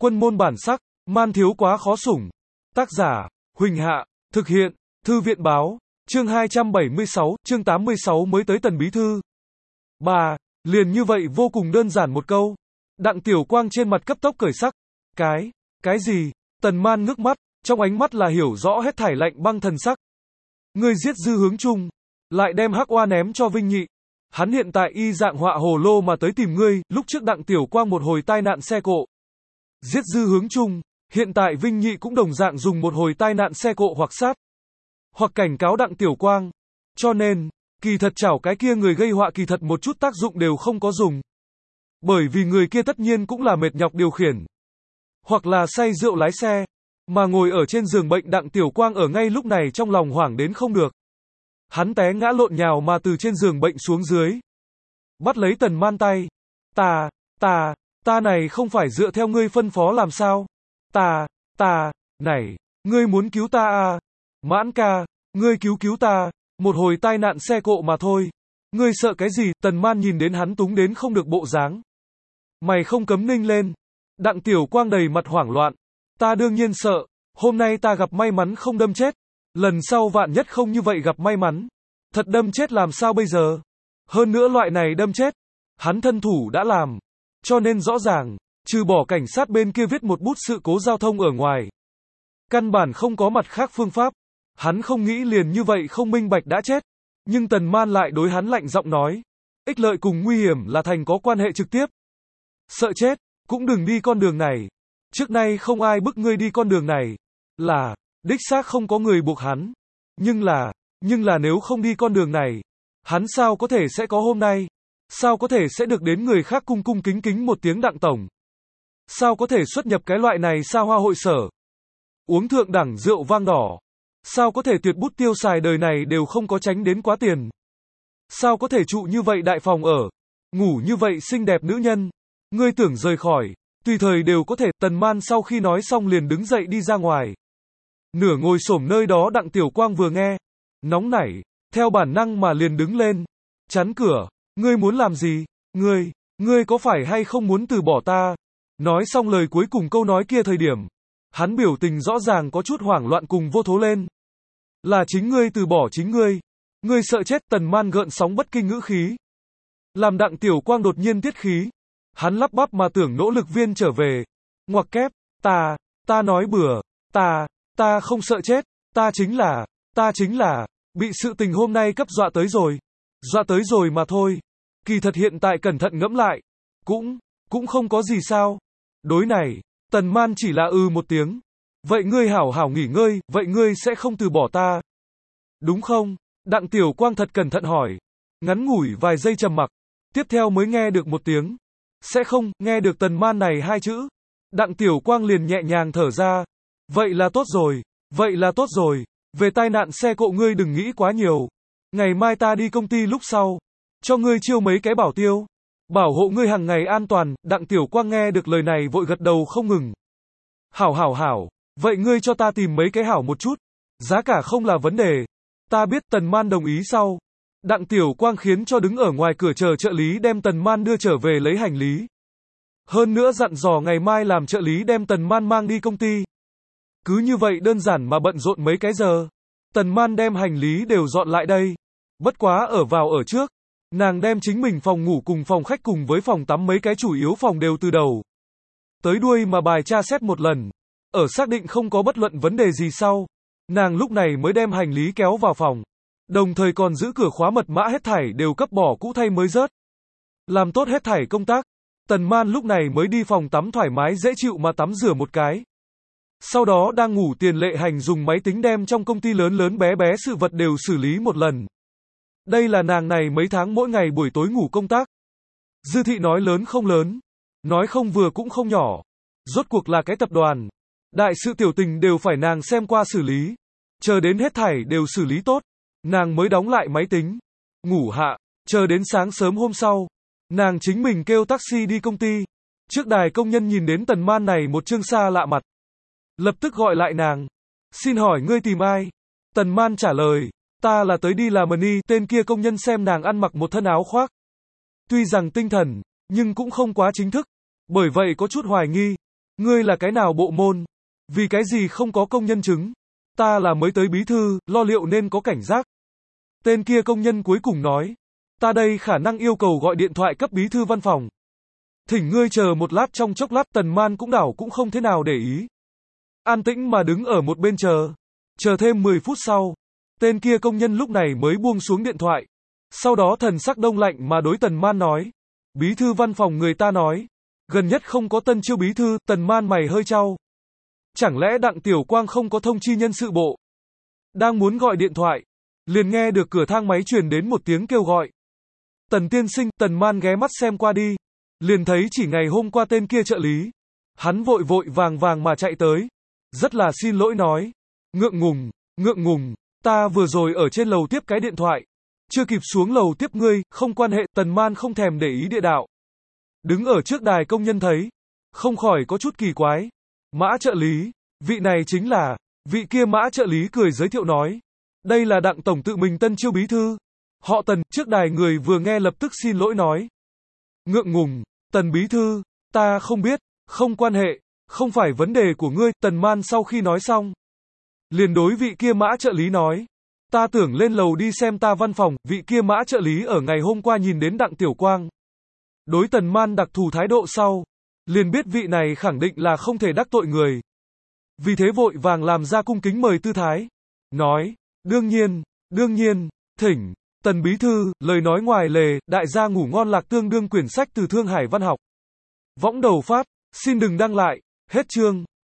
Quân môn bản sắc, man thiếu quá khó sủng. Tác giả, Huỳnh Hạ, thực hiện, Thư viện báo, chương 276, chương 86 mới tới Tần bí thư. Bà, liền như vậy vô cùng đơn giản một câu. Đặng Tiểu Quang trên mặt cấp tốc cởi sắc. Cái gì? Tần Man ngước mắt, trong ánh mắt là hiểu rõ hết thảy lạnh băng thần sắc. Ngươi giết Dư Hướng Trung, lại đem Hắc Oa ném cho Vinh Nhị. Hắn hiện tại y dạng họa hồ lô mà tới tìm ngươi, lúc trước Đặng Tiểu Quang một hồi tai nạn xe cộ. Giết Dư Hướng Trung, hiện tại Vinh Nhị cũng đồng dạng dùng một hồi tai nạn xe cộ hoặc sát, hoặc cảnh cáo Đặng Tiểu Quang. Cho nên, kỳ thật chảo cái kia người gây họa kỳ thật một chút tác dụng đều không có dùng. Bởi vì người kia tất nhiên cũng là mệt nhọc điều khiển, hoặc là say rượu lái xe, mà ngồi ở trên giường bệnh Đặng Tiểu Quang ở ngay lúc này trong lòng hoảng đến không được. Hắn té ngã lộn nhào mà từ trên giường bệnh xuống dưới, bắt lấy Tần Man tay. Ta này không phải dựa theo ngươi phân phó làm sao? Này, ngươi muốn cứu ta à? Mãn ca, ngươi cứu ta, một hồi tai nạn xe cộ mà thôi. Ngươi sợ cái gì? Tần Man nhìn đến hắn túng đến không được bộ dáng, mày không cấm ninh lên. Đặng Tiểu Quang đầy mặt hoảng loạn. Ta đương nhiên sợ, hôm nay ta gặp may mắn không đâm chết. Lần sau vạn nhất không như vậy gặp may mắn, thật đâm chết làm sao bây giờ? Hơn nữa loại này đâm chết, hắn thân thủ đã làm, cho nên rõ ràng, trừ bỏ cảnh sát bên kia viết một bút sự cố giao thông ở ngoài, căn bản không có mặt khác phương pháp. Hắn không nghĩ liền như vậy không minh bạch đã chết. Nhưng Tần Man lại đối hắn lạnh giọng nói, ích lợi cùng nguy hiểm là thành có quan hệ trực tiếp. Sợ chết, cũng đừng đi con đường này. Trước nay không ai bức ngươi đi con đường này. Là, đích xác không có người buộc hắn. Nhưng là nếu không đi con đường này, hắn sao có thể sẽ có hôm nay? Sao có thể sẽ được đến người khác cung cung kính kính một tiếng Đặng tổng? Sao có thể xuất nhập cái loại này xa hoa hội sở? Uống thượng đẳng rượu vang đỏ? Sao có thể tuyệt bút tiêu xài đời này đều không có tránh đến quá tiền? Sao có thể trụ như vậy đại phòng ở? Ngủ như vậy xinh đẹp nữ nhân? Ngươi tưởng rời khỏi, tùy thời đều có thể. Tần Man sau khi nói xong liền đứng dậy đi ra ngoài. Nửa ngồi xổm nơi đó Đặng Tiểu Quang vừa nghe, nóng nảy, theo bản năng mà liền đứng lên, chắn cửa. Ngươi muốn làm gì? Ngươi có phải hay không muốn từ bỏ ta? Nói xong lời cuối cùng câu nói kia thời điểm, hắn biểu tình rõ ràng có chút hoảng loạn cùng vô thố lên. Là chính ngươi từ bỏ chính ngươi. Ngươi sợ chết. Tần Man gợn sóng bất kinh ngữ khí, làm Đặng Tiểu Quang đột nhiên tiết khí. Hắn lắp bắp mà tưởng nỗ lực viên trở về. Ngoặc kép, ta nói bừa, ta không sợ chết, ta chính là, bị sự tình hôm nay cấp dọa tới rồi mà thôi. Kỳ thật hiện tại cẩn thận ngẫm lại, cũng không có gì sao. Đối này, Tần Man chỉ là một tiếng. Vậy ngươi hảo hảo nghỉ ngơi, vậy ngươi sẽ không từ bỏ ta, đúng không? Đặng Tiểu Quang thật cẩn thận hỏi. Ngắn ngủi vài giây trầm mặc, tiếp theo mới nghe được một tiếng. Sẽ không. Nghe được Tần Man này hai chữ, Đặng Tiểu Quang liền nhẹ nhàng thở ra. Vậy là tốt rồi, về tai nạn xe cộ ngươi đừng nghĩ quá nhiều. Ngày mai ta đi công ty lúc sau, cho ngươi chiêu mấy cái bảo tiêu, bảo hộ ngươi hàng ngày an toàn. Đặng Tiểu Quang nghe được lời này vội gật đầu không ngừng. Hảo, vậy ngươi cho ta tìm mấy cái hảo một chút, giá cả không là vấn đề. Ta biết. Tần Man đồng ý sau, Đặng Tiểu Quang khiến cho đứng ở ngoài cửa chờ trợ lý đem Tần Man đưa trở về lấy hành lý. Hơn nữa dặn dò ngày mai làm trợ lý đem Tần Man mang đi công ty. Cứ như vậy đơn giản mà bận rộn mấy cái giờ, Tần Man đem hành lý đều dọn lại đây. Bất quá ở trước, nàng đem chính mình phòng ngủ cùng phòng khách cùng với phòng tắm mấy cái chủ yếu phòng đều từ đầu tới đuôi mà bài tra xét một lần. Ở xác định không có bất luận vấn đề gì sau, nàng lúc này mới đem hành lý kéo vào phòng. Đồng thời còn giữ cửa khóa mật mã hết thảy đều cấp bỏ cũ thay mới rớt. Làm tốt hết thảy công tác, Tần Man lúc này mới đi phòng tắm thoải mái dễ chịu mà tắm rửa một cái. Sau đó đang ngủ Tiền Lệ Hành dùng máy tính đem trong công ty lớn bé sự vật đều xử lý một lần. Đây là nàng này mấy tháng mỗi ngày buổi tối ngủ công tác. Dư thị nói lớn không lớn, nói không vừa cũng không nhỏ. Rốt cuộc là cái tập đoàn, đại sự tiểu tình đều phải nàng xem qua xử lý. Chờ đến hết thảy đều xử lý tốt, nàng mới đóng lại máy tính, ngủ hạ. Chờ đến sáng sớm hôm sau, nàng chính mình kêu taxi đi công ty. Trước đài công nhân nhìn đến Tần Man này một trương xa lạ mặt, lập tức gọi lại nàng. Xin hỏi ngươi tìm ai? Tần Man trả lời, ta là tới đi làm money. Tên kia công nhân xem nàng ăn mặc một thân áo khoác, tuy rằng tinh thần, nhưng cũng không quá chính thức, bởi vậy có chút hoài nghi. Ngươi là cái nào bộ môn? Vì cái gì không có công nhân chứng? Ta là mới tới bí thư, lo liệu nên có cảnh giác. Tên kia công nhân cuối cùng nói. Ta đây khả năng yêu cầu gọi điện thoại cấp bí thư văn phòng. Thỉnh ngươi chờ một lát, trong chốc lát Tần Man cũng đảo cũng không thế nào để ý. An tĩnh mà đứng ở một bên chờ. Chờ thêm 10 phút sau. Tên kia công nhân lúc này mới buông xuống điện thoại. Sau đó thần sắc đông lạnh mà đối Tần Man nói. Bí thư văn phòng người ta nói. Gần nhất không có tân chiêu bí thư. Tần Man mày hơi chau. Chẳng lẽ Đặng Tiểu Quang không có thông chi nhân sự bộ? Đang muốn gọi điện thoại. Liền nghe được cửa thang máy truyền đến một tiếng kêu gọi. Tần tiên sinh, Tần Man ghé mắt xem qua đi. Liền thấy chỉ ngày hôm qua tên kia trợ lý. Hắn vội vội vàng vàng mà chạy tới. Rất là xin lỗi nói. Ngượng ngùng, ta vừa rồi ở trên lầu tiếp cái điện thoại. Chưa kịp xuống lầu tiếp ngươi, không quan hệ. Tần Man không thèm để ý địa đạo. Đứng ở trước đài công nhân thấy. Không khỏi có chút kỳ quái. Mã trợ lý, vị này chính là, vị kia Mã trợ lý cười giới thiệu nói. Đây là Đặng tổng tự mình tân chiêu bí thư. Họ Tần, trước đài người vừa nghe lập tức xin lỗi nói. Ngượng ngùng, Tần bí thư, ta không biết, không quan hệ, không phải vấn đề của ngươi. Tần Man sau khi nói xong, liền đối vị kia Mã trợ lý nói. Ta tưởng lên lầu đi xem ta văn phòng. Vị kia Mã trợ lý ở ngày hôm qua nhìn đến Đặng Tiểu Quang. Đối Tần Man đặc thù thái độ sau, liền biết vị này khẳng định là không thể đắc tội người. Vì thế vội vàng làm ra cung kính mời tư thái. Nói, đương nhiên, thỉnh, Tần bí thư, lời nói ngoài lề, đại gia ngủ ngon lạc tương đương quyển sách từ Thương Hải Văn học. Võng đầu phát, xin đừng đăng lại, hết chương.